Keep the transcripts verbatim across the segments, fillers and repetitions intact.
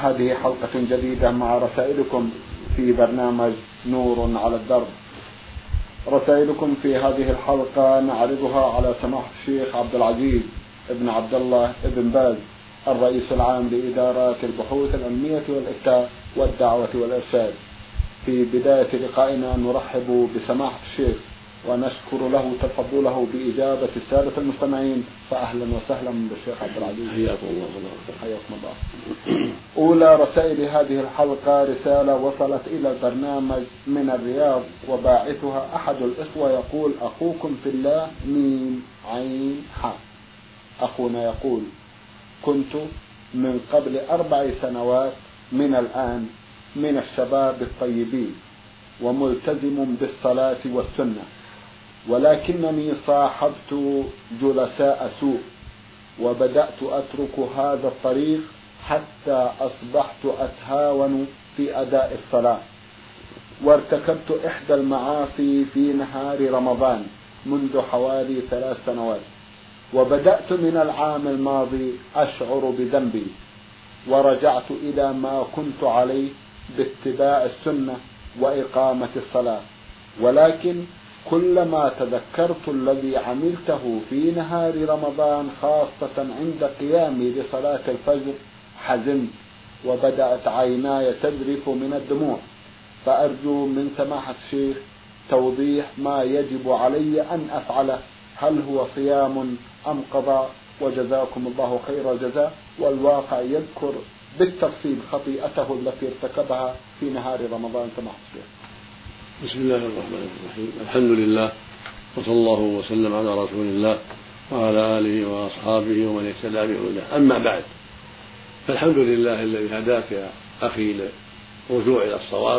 هذه حلقة جديدة مع رسائلكم في برنامج نور على الدرب. رسائلكم في هذه الحلقة نعرضها على سماحة الشيخ عبد العزيز ابن عبد الله ابن باز الرئيس العام لإدارات البحوث العلمية والإفتاء والدعوة والإرشاد. في بداية لقائنا نرحب بسماحة الشيخ ونشكر له تفضله بإجابة السادة المستمعين، فأهلا وسهلا بالشيخ عبد العزيز. حياكم الله. حياكم الله. أولى رسائل هذه الحلقة رسالة وصلت إلى البرنامج من الرياض، وباعثها أحد الإخوة يقول: أخوكم في الله ميم عين حاء. أخونا يقول: كنت من قبل أربع سنوات من الآن من الشباب الطيبين وملتزم بالصلاة والسنة، ولكنني صاحبت جلساء سوء وبدأت أترك هذا الطريق حتى أصبحت أتهاون في أداء الصلاة، وارتكبت إحدى المعاصي في نهار رمضان منذ حوالي ثلاث سنوات، وبدأت من العام الماضي أشعر بذنبي، ورجعت إلى ما كنت عليه باتباع السنة وإقامة الصلاة، ولكن كلما تذكرت الذي عملته في نهار رمضان خاصة عند قيامي لصلاة الفجر حزنت، وبدأت عيناي تذرف من الدموع. فأرجو من سماحة الشيخ توضيح ما يجب علي أن أفعله، هل هو صيام أم قضاء؟ وجزاكم الله خير الجزاء. والواقع يذكر بالتفصيل خطيئته التي ارتكبها في نهار رمضان. سماحة الشيخ. بسم الله الرحمن الرحيم. الحمد لله، وصلى الله وسلم على رسول الله وعلى آله وأصحابه ومن اهتدى بهداه. أما بعد، فالحمد لله الذي هداك يا أخي للرجوع إلى الصواب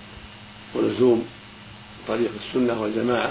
ولزوم طريق السنة والجماعة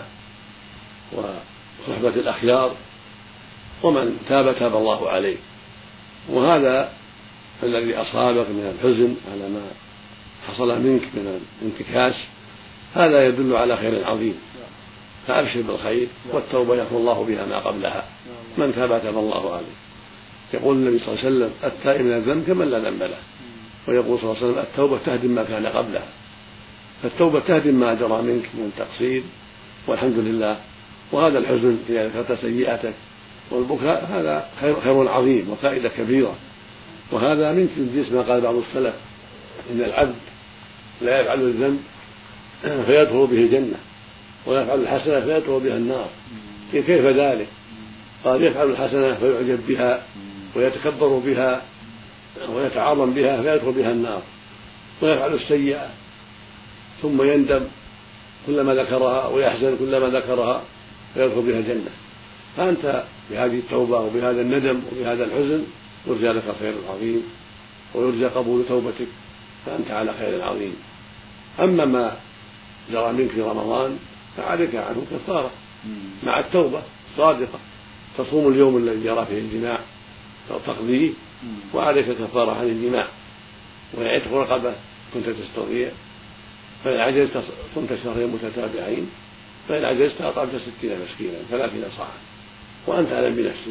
وصحبة الأخيار، ومن تاب تاب الله عليه. وهذا الذي أصابك من الحزن على ما حصل منك من الانتكاس هذا يدل على خير عظيم، فأبشر بالخير، والتوبة يغفر الله بها ما قبلها. من تاب تاب الله عليه. يقول النبي صلى الله عليه وسلم: التائب من الذنب كمن لا ذنب له. ويقول صلى الله عليه وسلم: التوبة تهدم ما كان قبلها. فالتوبة تهدم ما جرى منك من تقصير، والحمد لله. وهذا الحزن إذا ذكرت سيئتك والبكاء هذا خير, خير عظيم وفائدة كبيرة. وهذا من جنس ما قال بعض السلف: إن العبد لا يفعل الذنب فيدخل به الجنة، ويفعل الحسنة فيدخل بها النار. كيف ذلك؟ قال: يفعل الحسنة فيعجب بها ويتكبر بها ويتعاظم بها فيدخل بها النار، ويفعل السيئة ثم يندم كلما ذكرها ويحزن كلما ذكرها فيدخل بها الجنة. فأنت بهذه التوبة وبهذا الندم وبهذا الحزن يرجى لك خير عظيم ويرجى قبول توبتك، فأنت على خير عظيم. أما ما جرى منك في رمضان فعليك عنه كفارة مع التوبة صادقة، تصوم اليوم الذي جرى فيه الجماع أو تقضيه، وعليك كفارة عن الجماع، ويعتق رقبة كنت تستطيع، فإن عجزت صمت شهرين متتابعين، فإن عجزت أطعمت ستين مسكينا ثلاثين صاعا، وأنت أعلم بنفسك.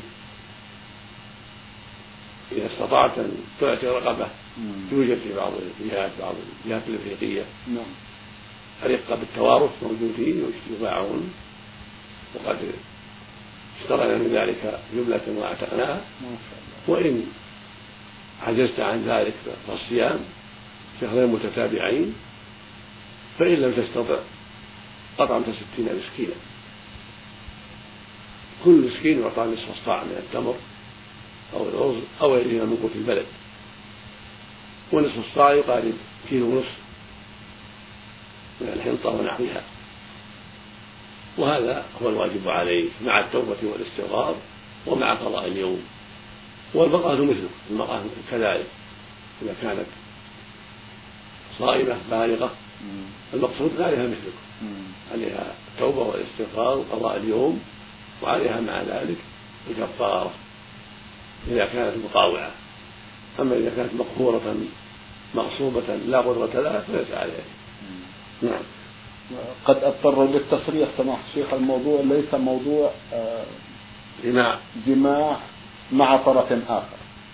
إذا استطعت أن تعتق رقبة توجد في بعض الجهات بعض الجهات الأفريقية أرقة بالتوارث موجودين يباعون، وقد اشترينا من ذلك جملة واعتقناها. وإن عجزت عن ذلك فالصيام شهرين متتابعين، فإن لم تستطع أطعمت ستين مسكينا، كل مسكين يعطى نصف الصاع من التمر أو الرز أو غيرهما من قوت البلد، ونصف الصاع يقارب كيلو ونصف من الحنطة ونحوها. وهذا هو الواجب عليه مع التوبة والاستغفار ومع قضاء اليوم. والمرأة مثله، المرأة كذلك إذا كانت صائمة بالغة المقصود عليها مثلك، عليها التوبة والاستغفار وقضاء اليوم، وعليها مع ذلك الكفارة إذا كانت مطاوعة. أما إذا كانت مقهورة مغصوبة لا قدرة لها فليس عليها. نعم. قد أضطر للتصريح سماحة الشيخ، الموضوع ليس موضوع جماع جماع مع طرف آخر،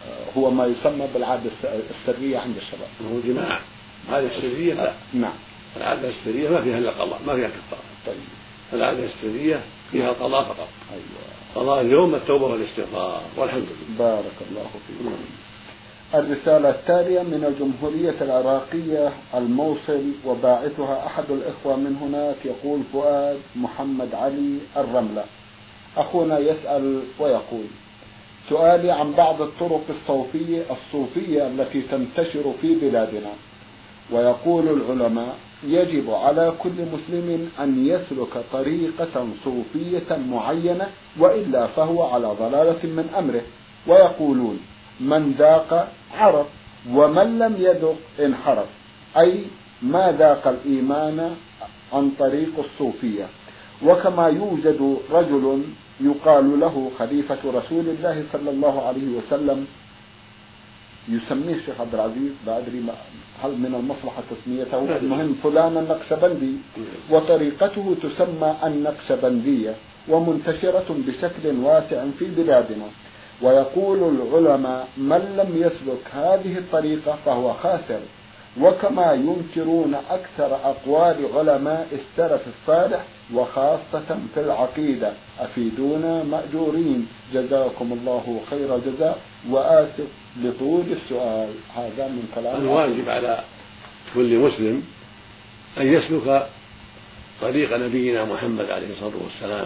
هو ما يسمى بالعادة السرية عند الشباب. هو جماعة العادة السرية لا. نعم. العادة السرية ما فيها إلا قضاء، ما فيها كفارة. طيب. العادة السرية فيها قضاء فقط. أيوة. قضاء اليوم التوبة والاستغفار والحمد لله. بارك الله فيكم. الرسالة التالية من الجمهورية العراقية الموصل، وباعثها أحد الإخوة من هناك، يقول فؤاد محمد علي الرملة. أخونا يسأل ويقول: سؤالي عن بعض الطرق الصوفية الصوفية التي تنتشر في بلادنا. ويقول العلماء: يجب على كل مسلم أن يسلك طريقة صوفية معينة، وإلا فهو على ضلالة من أمره. ويقولون: من ذاق عرف، ومن لم يذق انحرف، أي ما ذاق الإيمان عن طريق الصوفية. وكما يوجد رجل يقال له خليفة رسول الله صلى الله عليه وسلم، يسميه الشيخ عبد العزيز، لا أدري هل من المصلحة تسميته، المهم فلان النقشبندي، وطريقته تسمى النقشبندية، ومنتشرة بشكل واسع في بلادنا. ويقول العلماء: من لم يسلك هذه الطريقة فهو خاسر. وكما ينكرون أكثر أقوال علماء السلف الصالح، وخاصة في العقيدة. أفيدونا مأجورين، جزاكم الله خير الجزاء، وآسف لطول السؤال. هذا من كلام. الواجب على كل مسلم أن يسلك طريق نبينا محمد عليه الصلاة والسلام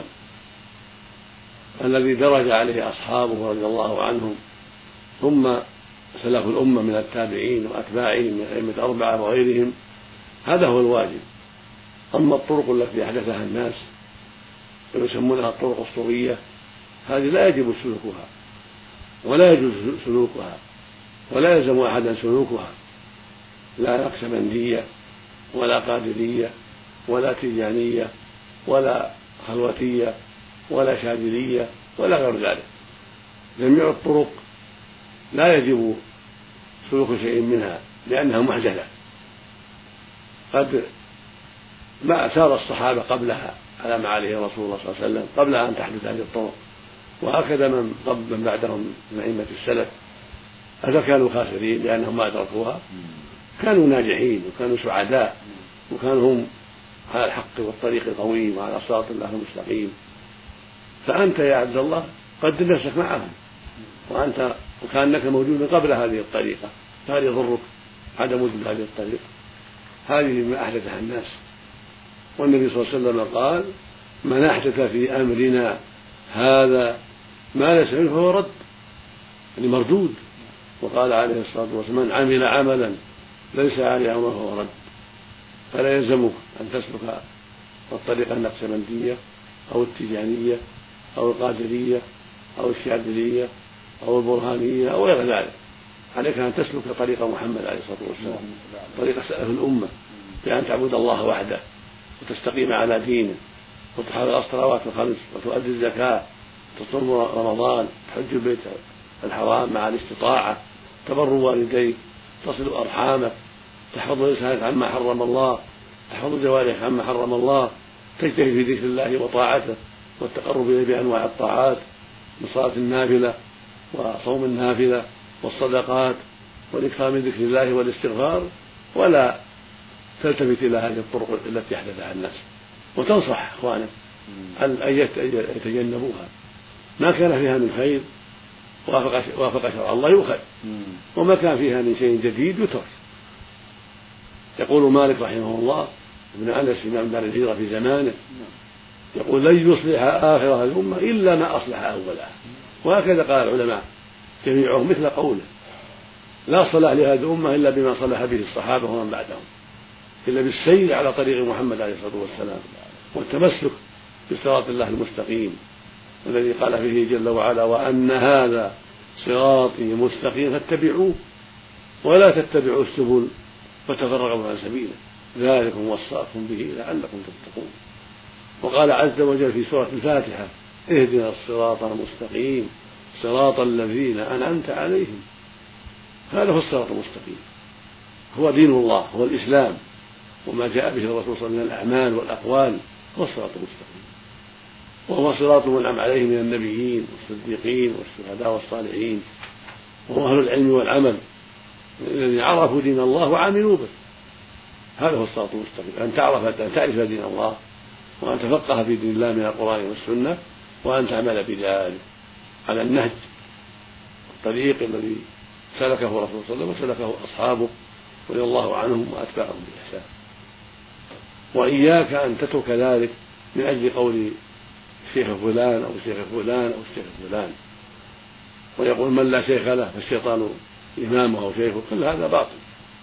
الذي درج عليه أصحابه رضي الله عنهم، ثم سلف الأمة من التابعين وأتباعهم من أئمة أربعة وغيرهم. هذا هو الواجب. أما الطرق التي أحدثها الناس ويسمونها الطرق الصوفية، هذه لا يجب سلوكها ولا يجوز سلوكها ولا يلزم أحدا سلوكها، لا نقشبندية ولا قادرية ولا تيجانية ولا خلوتية ولا شاذلية ولا غير ذلك. جميع الطرق لا يجب سلوك شيء منها لأنها محدثة. قد ما سار الصحابة قبلها على ما عليه رسول الله صلى الله عليه وسلم قبل أن تحدث هذه الطرق، وهكذا من قبل من بعدهم من أئمة السلف. هذا كانوا خاسرين لأنهم ما أدركوها، كانوا ناجحين وكانوا سعداء وكانوا هم على الحق والطريق القويم وعلى صراط الله المستقيم. فأنت يا عبد الله قدم نفسك معهم، وأنت وكأنك موجود قبل هذه الطريقة، فهل يضرك عدم وجود هذه الطريقة؟ هذه ما أحدثها الناس. والنبي صلى الله عليه وسلم قال: من أحدث في أمرنا هذا ما ليس منه فهو رد، يعني مردود. وقال عليه الصلاة والسلام: من عمل عملا ليس عليه أمره فهو رد. فلا يلزمك أن تسلك الطريقة النقشبندية أو التيجانية أو القادرية أو الشاذلية أو البرهانية أو غير ذلك. عليك أن تسلك طريق محمد عليه الصلاة والسلام، طريق سلف الأمة، بأن تعبد الله وحده وتستقيم على دينه وتحافظ على الصلوات الخمس وتؤدي الزكاة تصوم رمضان، تحج البيت الحرام مع الاستطاعة، تبر والديك، تصل أرحامك، تحفظ لسانك عما حرم الله، تحفظ جوارحك عما حرم الله، تجتهد في ذكر الله وطاعته والتقرب إليه بأنواع الطاعات من صلاة النافلة وصوم النافلة والصدقات والإكثار من ذكر الله والاستغفار، ولا تلتفت إلى هذه الطرق التي أحدثها الناس، وتنصح إخوانك أن يتجنبوها. ما كان فيها من خير وافق شرع الله يؤخذ، وما كان فيها من شيء جديد يترك. يقول مالك رحمه الله ابن أنس إمام دار الهجرة في زمانه، يقول: لن يصلح آخر هذه الأمة إلا ما أصلح أولها. وهكذا قال العلماء جميعهم مثل قوله: لا صلاح لهذه الأمة إلا بما صلح به الصحابة ومن بعدهم، إلا بالسير على طريق محمد عليه الصلاة والسلام والتمسك بصراط الله المستقيم الذي قال فيه جل وعلا: وأن هذا صراطي مستقيم فاتبعوه ولا تتبعوا السبل فتفرق عن سبيله ذلكم وصاكم به لعلكم تتقون. وقال عز وجل في سورة الفاتحة: اهدنا الصراط المستقيم صراط الذين أنعمت عليهم. هذا هو الصراط المستقيم، هو دين الله، هو الإسلام، وما جاء به الرسول صلى الله عليه وسلم من الأعمال والأقوال هو الصراط المستقيم، وهو صراط من أنعم عليهم من النبيين والصديقين والشهداء والصالحين وهم أهل العلم والعمل الذين عرفوا دين الله وعملوا به. هذا هو الصراط المستقيم، أن تعرف أن تعرف دين الله وأن تفقه في دين الله من القرآن والسنة وأن تعمل بذلك على النهج الطريق الذي سلكه رسول الله صلى الله عليه وسلم وسلكه أصحابه رضي الله عنهم وأتباعهم بإحسان. وإياك أن تترك ذلك من أجل قول الشيخ فلان أو الشيخ فلان أو الشيخ فلان، ويقول من لا شيخ له فالشيطان إمامه أو شيخه، كل هذا باطل.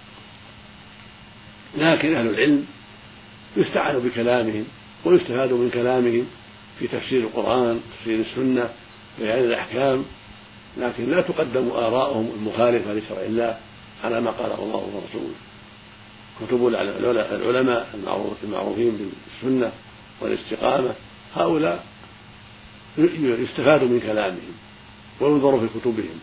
لكن أهل العلم يستعان بكلامهم ويستفاد من كلامهم في تفسير القرآن تفسير السنة بيان الأحكام، لكن لا تقدم آراءهم المخالفة لشرع الله على ما قاله الله ورسوله. كتب العلماء المعروفين بالسنة والاستقامة هؤلاء يستفاد من كلامهم وينظر في كتبهم،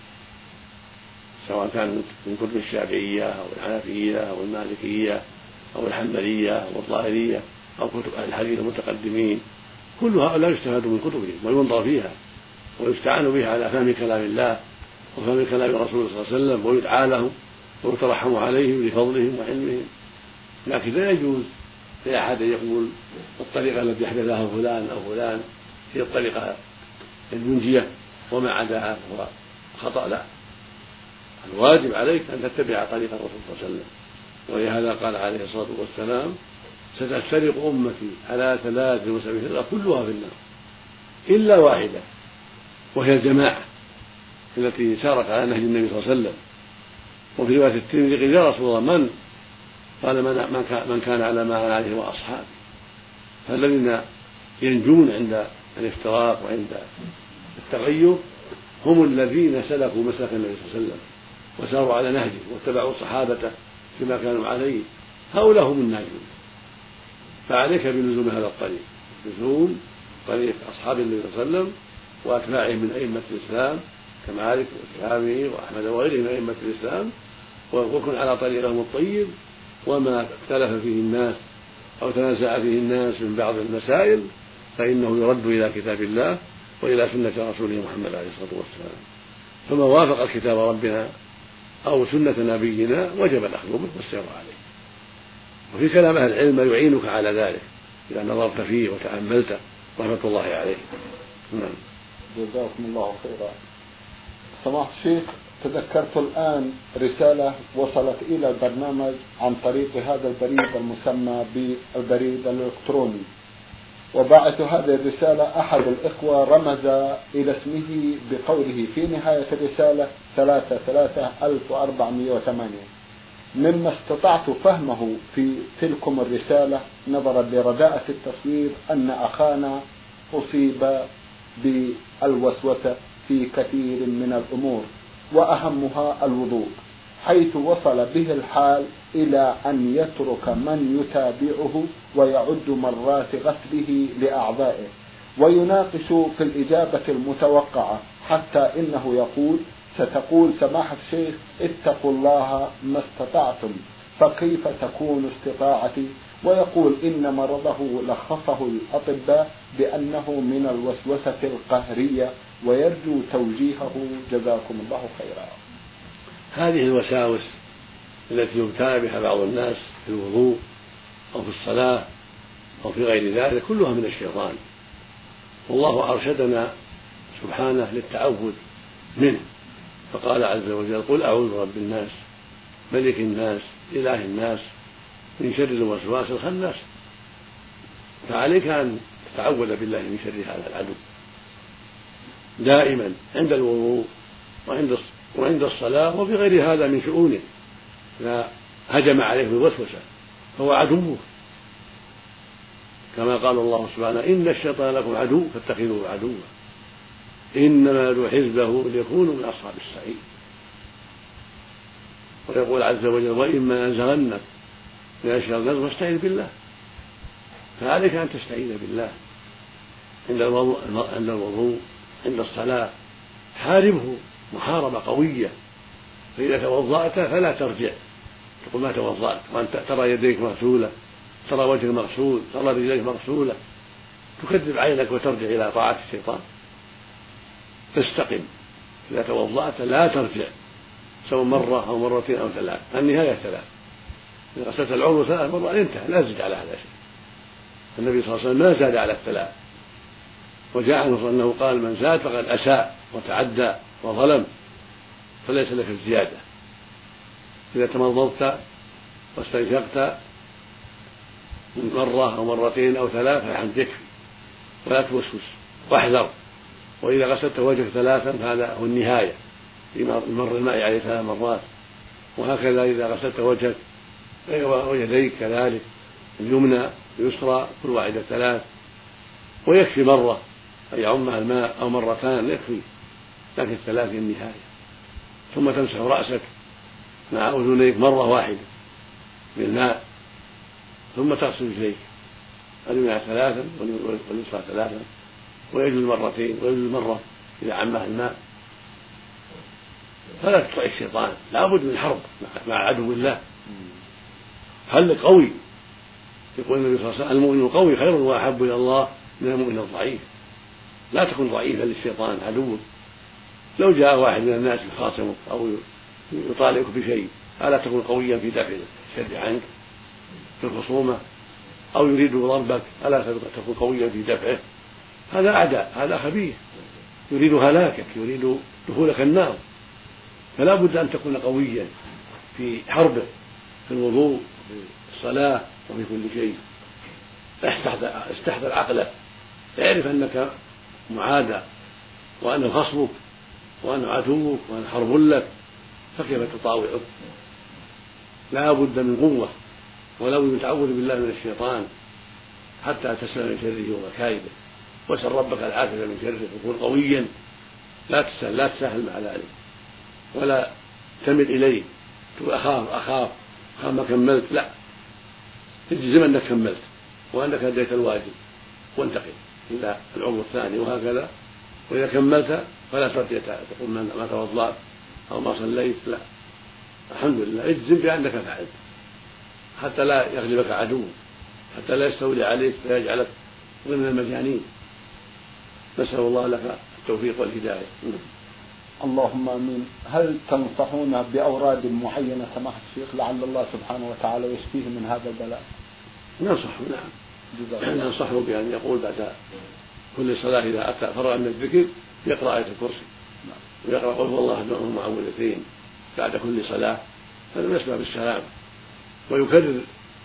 سواء كان من كتب الشافعية أو الحنفية أو المالكية أو الحنبلية أو الظاهرية أو كتب أهل الحديث المتقدمين، كل هؤلاء يستفاد من كتبهم وينظر فيها ويستعان بها على فهم كلام الله وفهم كلام الرسول صلى الله عليه وسلم، ويدعى لهم ويترحم عليهم لفضلهم وعلمهم. لكن لا يجوز لأحد يقول الطريقة التي أحدثها فلان أو فلان هي الطريقة المنجية وما عداها هو خطأ. لا، الواجب عليك أن تتبع طريق الرسول صلى الله عليه وسلم، ولهذا قال عليه الصلاة والسلام ستفترق أمتي على ثلاث وسبعين فرقة كلها في النار إلا واحدة وهي الجماعة التي سارت على نهج النبي صلى الله عليه وسلم. وفي رواية الترمذي قيل يا رسول الله من؟ قال من كان على ما أنا عليه وأصحابي. فالذين ينجون عند الافتراق وعند التغير هم الذين سلكوا مسلك النبي صلى الله عليه وسلم وساروا على نهجه واتبعوا صحابته فيما كانوا عليه، هؤلاء هم الناجون. فعليك بلزوم هذا الطريق، لزوم طريق أصحاب النبي صلى الله عليه وسلم وأتباعهم من أئمة الإسلام كمالك والشافعي وأحمد وغيرهم من أئمة الإسلام، وكن على طريقهم الطيب. وما اختلف فيه الناس أو تنازع فيه الناس من بعض المسائل فإنه يرد إلى كتاب الله وإلى سنة رسوله محمد عليه الصلاة والسلام. فما وافق كتاب ربنا أو سنة نبينا وجب الأخذ به والسير عليه. وفي كلام أهل العلم ما يعينك على ذلك إذا نظرت فيه وتأملته رحمة الله عليه. نعم. جزاكم الله خيرا. سماحة الشيخ، تذكرت الآن رسالة وصلت إلى البرنامج عن طريق هذا البريد المسمى بالبريد الإلكتروني، وباعث هذه الرسالة أحد الإخوة رمز إلى اسمه بقوله في نهاية الرسالة ثلاثة ثلاثة ألف وأربعمائة وثمانية. مما استطعت فهمه في تلكم الرسالة نظرا لرداءة التصوير أن أخانا أصيب بالوسوسة في كثير من الأمور وأهمها الوضوء، حيث وصل به الحال إلى أن يترك من يتابعه ويعد مرات غسله لأعضائه ويناقش في الإجابة المتوقعة، حتى إنه يقول ستقول سماحة الشيخ اتقوا الله ما استطعتم، فكيف تكون استطاعتي؟ ويقول إن مرضه لخصه الأطباء بأنه من الوسوسة القهرية ويرجو توجيهه جزاكم الله خيرا. هذه الوساوس التي يبتلى بها بعض الناس في الوضوء أو في الصلاة أو في غير ذلك كلها من الشيطان، والله أرشدنا سبحانه للتعوذ منه، فقال عز وجل قل أعوذ برب الناس ملك الناس إله الناس من شر الوسواس الخناس. فعليك أن تتعوذ بالله من شر هذا العدو دائما عند الوضوء وعند وعند الصلاة وفي غير هذا من شؤونه. إذا هجم عليه بالوسوسة فهو عدوه، كما قال الله سبحانه إن الشيطان لكم عدو فاتخذوه عدوا إنما يدعو حزبه ليكونوا من أصحاب السعير. ويقول عز وجل وإما ينزغنك من الشيطان فاستعذ بالله. فعليك أن تستعيذ بالله عند الوضوء عند الوضوء عند الصلاة، حاربه محاربة قوية. فإذا توضأت فلا ترجع تقول ما توضأت وأنت ترى يديك مغسولة، ترى وجهك مغسول، ترى رجليك مغسولة، تكذب عينك وترجع إلى طاعة الشيطان. فاستقم إذا توضأت لا ترجع سواء مرة أو مرتين أو ثلاث، النهاية ثلاث. إذا غسلت العضو ثلاث مرات انتهى، لا تزيد على هذا شيء. النبي صلى الله عليه وسلم ما زاد على الثلاث، وجاء عنه أنه قال: من زاد فقد أساء وتعدى وظلم، فليس لك الزيادة. إذا تمضضت واستنشقت من مرة أو مرتين أو ثلاث فالحمد يكفي، ولا توسوس واحذر. وإذا غسلت وجهك ثلاثا فهذا هو النهاية بمر الماء عليه ثلاث مرات. وهكذا إذا غسلت وجهك ويديك كذلك، اليمنى اليسرى كل واحدة ثلاث، ويكفي مرة أن يعمها الماء أو مرتان يكفي، لكن الثلاث هي النهاية. ثم تمسح رأسك مع أذنيك مرة واحدة بالماء، ثم تغسل رجليك اليمنى ثلاثا واليسرى ثلاثا، ويجوز مرتين ويجوز مرة إذا عمها الماء. فلا تطع الشيطان، لا بد من حرب مع عدو الله. حل قوي، يقول النبي صلى الله عليه وسلم: المؤمن القوي خير وأحب إلى الله من المؤمن الضعيف. لا تكن ضعيفا للشيطان عدوك. لو جاء واحد من الناس يخاصمك أو يطالبك بشيء، ألا تكن قويا في دفع الشر عنك في الخصومة؟ أو يريد ضربك، ألا تكن قويا في دفعه؟ هذا أعداء، هذا خبيث يريد هلاكك، يريد دخولك النار. فلا بد أن تكون قويا في حربه، في الوضوء وفي الصلاة وفي كل شيء. استحضر عقلك، اعرف أنك معادى، وأنه خصمك، وأنه عدوك، وأنه حرب لك، فكيف تطاوعك؟ لا بد من قوة، ولا بد من تعوذ بالله من الشيطان حتى تسلم من شره ومكائده. واسأل ربك العافية من شره، وكن قويا، لا تسهل لا تسهل مع ذلك، ولا تمل إليه تقول أخاف أخاف أخاف ما كملت. لا، تجزم أنك كملت وأنك أديت الواجب وانتقل إلى العضو الثاني، وهكذا. وإذا كملت فلا ترجع تقول ما توضأت أو ما صليت، لا، الحمد لله، اجزم بأنك فعلت حتى لا يغلبك عدو، حتى لا يستولي عليك فيجعلك ضمن المجانين. نسأل الله لك التوفيق والهداية. اللهم آمين. هل تنصحون بأوراد معينة سماحة الشيخ لعل الله سبحانه وتعالى يشفيه من هذا البلاء؟ ننصحه، نعم، ننصحه بأن يقول بعد كل صلاة إذا أتى فرغ من الذكر يقرأ آية الكرسي، ويقرأ قل هو الله أحد المعوذتين بعد كل صلاة، هذا من أسباب السلام. ويكرر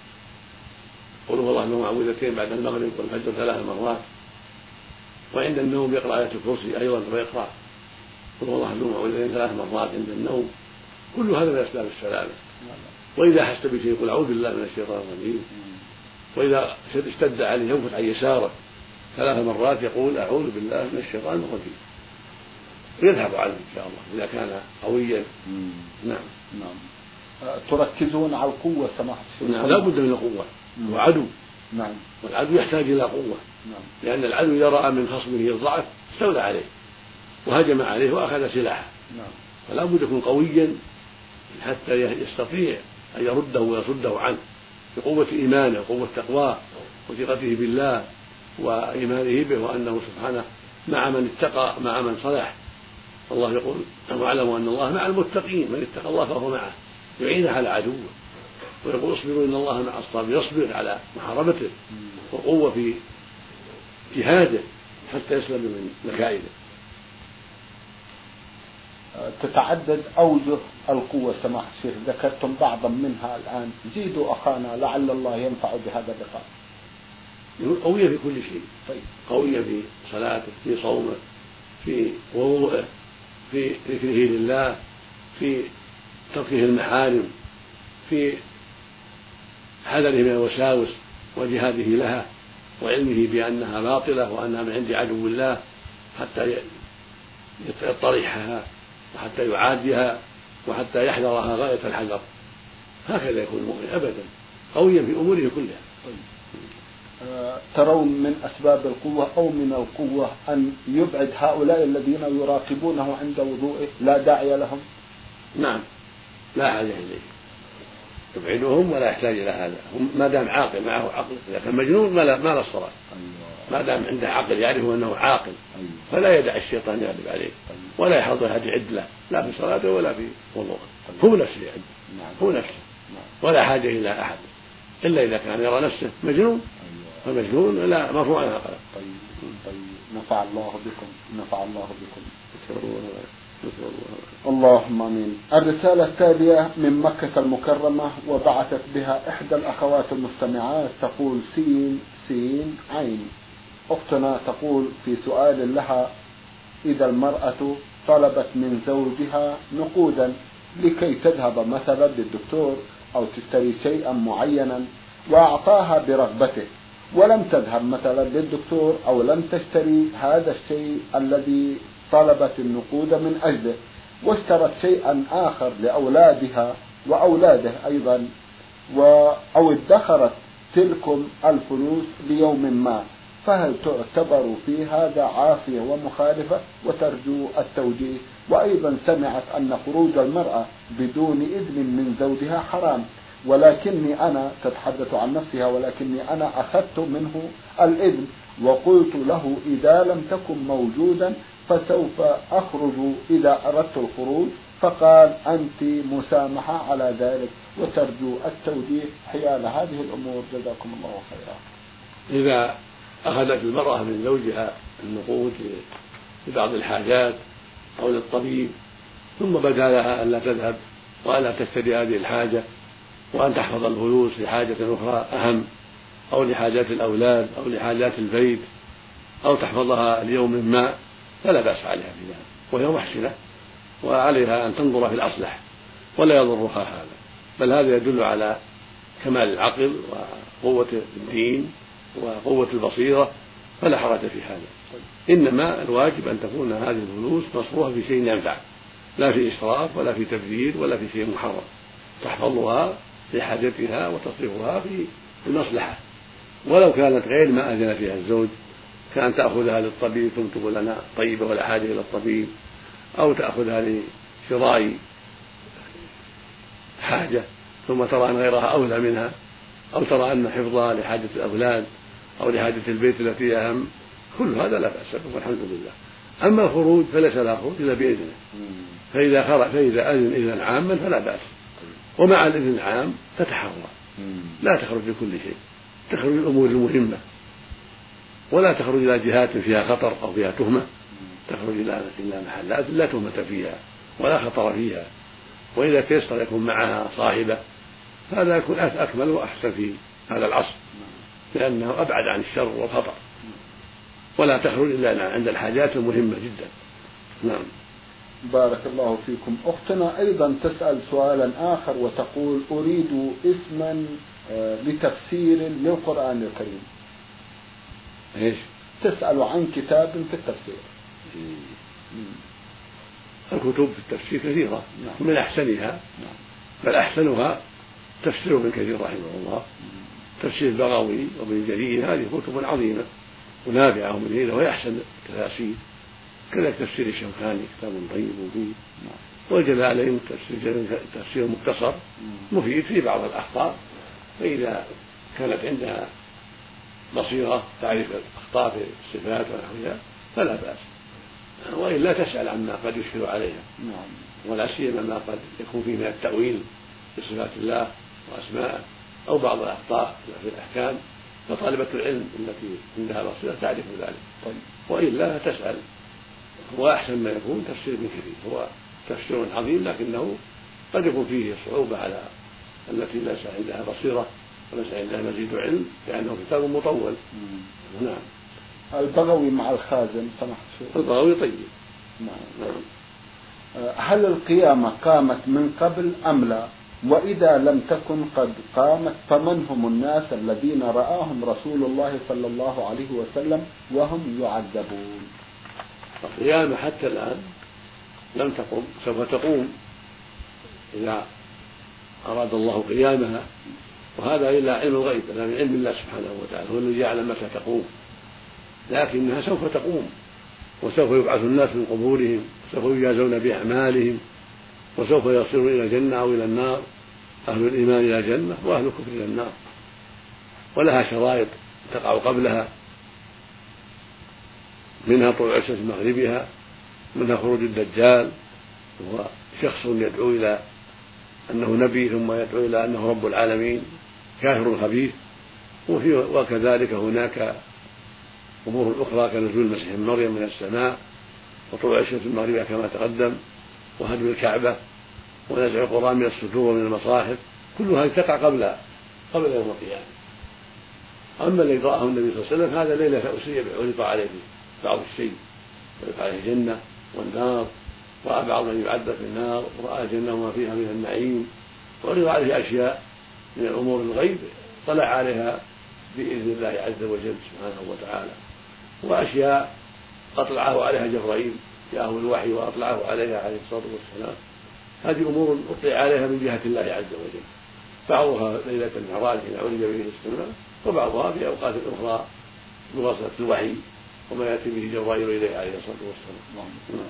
قل هو الله المعوذتين بعد المغرب والفجر ثلاث مرات، وعند النوم يقرأ آية الكرسي أيضا، ويقرأ قل هو الله المعوذتين ثلاث مرات عند النوم. كل هذا من أسباب السلامة. وإذا حس بشيء يقول أعوذ بالله من الشيطان الرجيم. وإذا اشتد عليه ينفث عن يساره ثلاث مرات يقول أعوذ بالله من الشيطان الرجيم، ويذهب عنه إن شاء الله إذا كان قويا. نعم نعم. تركزون على القوة سماحة الشيخ؟ نعم، لا بد من القوة. وعدو، نعم، والعدو يحتاج إلى قوة. نعم. لأن العدو إذا رأى من خصمه الضعف استولى عليه وهجم عليه وأخذ سلاحه. نعم. فلا بد يكون قويا حتى يستطيع أن يرده ويصده عنه بقوة إيمانه وقوة تقواه وثقته بالله وإيمانه به، وأنه سبحانه مع من اتقى مع من صلح. الله يقول: واعلموا أن الله مع المتقين، من اتقى الله فهو معه يعينه على عدوه. ويقول: اصبروا إن الله مع الصابرين، يصبر على محاربته وقوة في جهاده حتى يسلم من مكائده. تتعدد أوجه القوة سماحة الشيخ، ذكرتم بعضا منها الآن، زيدوا أخانا لعل الله ينفع بهذا اللقاء. قوية في كل شيء، قوية في صلاته، في صومه، في وضوءه، في ذكره لله، في تركه المحارم، في حذره من الوساوس وجهاده لها، وعلمه بأنها باطلة وأنها من عند عدو الله حتى يطرحها وحتى يعاديها وحتى يحذرها غاية الحذر. هكذا يكون المؤمن أبدا قويا في أموره كلها. ترون من أسباب القوة أو من القوة أن يبعد هؤلاء الذين يراقبونه عند وضوئه، لا داعي لهم؟ نعم، لا حاجة إليه، يبعدهم ولا يحتاج إلى هذا. ما دام عاقل معه عقل، إذا كان مجنون ما لا الصلاة. ما دام عنده عقل يعرف أنه عاقل فلا يدع الشيطان يغلب عليه. ولا يحضر أحد يعد له لا في صلاته ولا في وضوءه، هو نفسه يعد، هو نفسه ولا حاجة إلى أحد إلا إذا كان يرى نفسه مجنون، فالمجنون لا مرفوع عنها قلم. طيب طيب نفع الله بكم، نفع الله بكم. اللهم امين. الرسالة التالية من مكة المكرمة وبعثت بها احدى الاخوات المستمعات، تقول سين سين عين. اختنا تقول في سؤال لها: اذا المرأة طلبت من زوجها نقودا لكي تذهب مثلا للدكتور او تشتري شيئا معينا واعطاها برغبته، ولم تذهب مثلا للدكتور او لم تشتري هذا الشيء الذي طلبت النقود من أجله، واشترت شيئا آخر لأولادها وأولاده أيضا، أو ادخرت تلكم الفلوس ليوم ما، فهل تعتبر في هذا عافية ومخالفة؟ وترجو التوجيه. وأيضا سمعت أن خروج المرأة بدون إذن من زوجها حرام، ولكني أنا، تتحدث عن نفسها، ولكني أنا أخذت منه الإذن وقلت له إذا لم تكن موجودا فسوف أخرج إذا أردت الخروج، فقال أنت مسامحة على ذلك، وترجو التوجيه حيال هذه الأمور، جزاكم الله خيرا. إذا أخذت المرأة من زوجها النقود لبعض الحاجات أو للطبيب، ثم بدا لها أن لا تذهب وألا تشتري هذه الحاجة، وأن تحفظ الفلوس لحاجة أخرى أهم، أو لحاجات الأولاد أو لحاجات البيت، أو تحفظها ليوم ما، فلا بأس عليها في ذلك، وهي محسنة، وعليها أن تنظر في الأصلح ولا يضرها هذا، بل هذا يدل على كمال العقل وقوة الدين وقوة البصيرة، فلا حرج في هذا. إنما الواجب أن تكون هذه الفلوس مصروفة في شيء ينفع، لا في إسراف ولا في تبذير ولا في شيء محرم، تحفظها لحاجتها وتصرفها في المصلحة، ولو كانت غير ما أذن فيها الزوج، كان تأخذها للطبيب ثم تقول أنا طيبة ولا حاجة إلى الطبيب، أو تأخذها لشراء حاجة ثم ترى أن غيرها أولى منها، أو ترى أن حفظها لحاجة الأولاد أو لحاجة البيت التي أهم، كل هذا لا بأس به والحمد لله. أما الخروج فليس لها خروج إلا بإذنه، فإذا خرج فإذا أذن إذنا عاما فلا بأس، ومع الإذن العام تتحرى، لا تخرج لكل شيء، تخرج الأمور المهمة، ولا تخرج إلى جهات فيها خطر أو فيها تهمة، تخرج إلى محلات لا تهمة فيها ولا خطر فيها، وإذا تيسر يكون معها صاحبة هذا يكون أكمل وأحسن في هذا العصر، لأنه أبعد عن الشر والخطر، ولا تخرج إلا عند الحاجات المهمة جدا. نعم. بارك الله فيكم. أختنا أيضا تسأل سؤالا آخر وتقول أريد اسما لتفسير للقرآن الكريم. إيش؟ تسأل عن كتاب في التفسير. الكتب في التفسير كثيرة، من أحسنها بل أحسنها تفسير ابن كثير رحمه الله، تفسير البغوي وابن جرير، هذه كتب عظيمة ونافعة ومفيدة وهي أحسن التفاسير. كذلك تفسير الشوكاني كتاب طيب مفيد، والجلالين تفسير تفسير مختصر مفيد في بعض الأخطاء، فإذا كانت عندها بصيرة تعرف الأخطاء في الصفات ونحوها فلا بأس، وإلا تسأل عما قد يشكل عليها، ولا سيما ما قد يكون فيه من التأويل بصفات الله وأسماءه أو بعض الأخطاء في الأحكام، فطالبة العلم التي عندها بصيرة تعرف ذلك. طيب. وإلا تسأل، هو أحسن ما يكون تفسير ابن كثير، هو تفسير عظيم لكنه قد يكون فيه صعوبة على التي ليس عندها بصيرة وليس عندها مزيد علم، لأنه كتاب مطول. مم. نعم. البغوي مع الخازن سمحت شيء. البغوي طيب. نعم. هل القيامة قامت من قبل أم لا؟ وإذا لم تكن قد قامت فمن هم الناس الذين رآهم رسول الله صلى الله عليه وسلم وهم يعذبون؟ القيامة حتى الآن لم تقم، سوف تقوم إذا أراد الله قيامها، وهذا إلا علم الغيب، هذا من علم الله سبحانه وتعالى، هو الذي يعلم متى تقوم، لكنها سوف تقوم، وسوف يبعث الناس من قبورهم، وسوف يجازون بأعمالهم، وسوف يصيرون إلى الجنة أو إلى النار، أهل الإيمان إلى الجنة وأهل الكفر إلى النار، ولها شرائط تقع قبلها، منها طلوع الشمس مغربها، منها خروج الدجال، وهو شخص يدعو إلى أنه نبي ثم يدعو إلى أنه رب العالمين، كافر خبيث. وكذلك هناك أمور أخرى كنزول المسيح ابن مريم من السماء، وطلوع الشمس من مغربها كما تقدم، وهدم الكعبة، ونزع القرآن من الصدور ومن المصاحف، كلها تقع قبل قبل يوم القيامة. أما الذي رآه النبي صلى الله عليه وسلم هذا ليلة أسري علق عليه بعض الشيء، علق عليه الجنة والنار، رأى بعض من يعذب في النار، ورأى الجنة وما فيها من النعيم، وعرض عليه أشياء من الأمور الغيب طلع عليها بإذن الله عز وجل سبحانه وتعالى، وأشياء أطلعه عليها جبرائيل جاءه الوحي وأطلعه عليها عليه الصلاة والسلام. هذه أمور أطلع عليها من جهة الله عز وجل، بعضها ليلة المعراج حين عرج به السماء، وبعضها في أوقات أخرى بواسطة الوحي وما يأتي به جبرائيل إليه عليه الصلاة والسلام.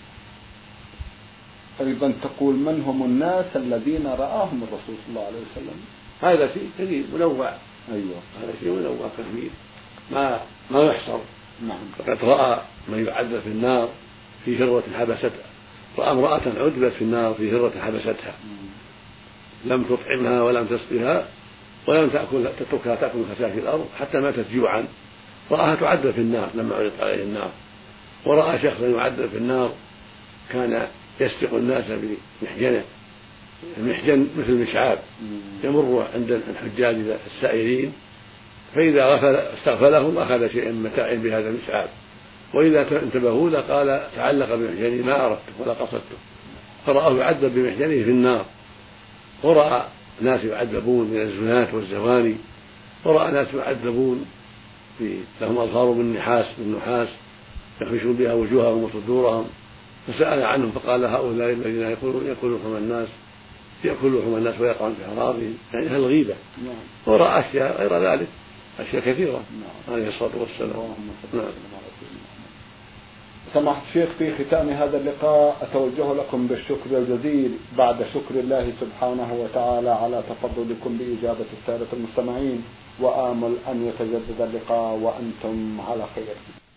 أيضا تقول من هم الناس الذين رآهم الرسول صلى الله عليه وسلم؟ هذا شيء كثير منوع. أيوة، هذا شيء منوع كثير ما ما يحصر. نعم. فقد رأى من يعذب في النار في هرة حبستها، رأى امرأة عذبت في النار في هرة حبستها، لم تطعمها ولم تسقها ولم تأكل تتركها تأكل خشاش الأرض حتى ماتت جوعا، رآها تعذب في النار لما عرضت عليه النار. ورأى شخصا يعذب في النار كان يسبق الناس بمحجنه، المحجن مثل مشعاب يمر عند الحجاج السائرين، فإذا غفل استغفلهم أخذ شيئا من متاع بهذا المشعاب، وإذا انتبهوا له قال تعلق بمحجني ما أردته ولا قصدته، فرآه يعذب بمحجنه في النار. ورأى ناس يعذبون من الزنات والزواني، ورأى ناس يعذبون لهم أظفار من نحاس من نحاس يخمشون بها وجوههم وصدورهم، فسأل عنهم فقال هؤلاء الذين يأكلون يأكلون لحم الناس يأكل لحم الناس ويقعون في أعراضهم، يعني أهل الغيبة. ورأى أشياء غير ذلك، أشياء كثيرة عليه الصلاة والسلام. نعم. سماحة الشيخ، في ختام هذا اللقاء أتوجه لكم بالشكر الجزيل بعد شكر الله سبحانه وتعالى على تفضلكم بإجابة السادة المستمعين، وآمل أن يتجدد اللقاء وأنتم على خير.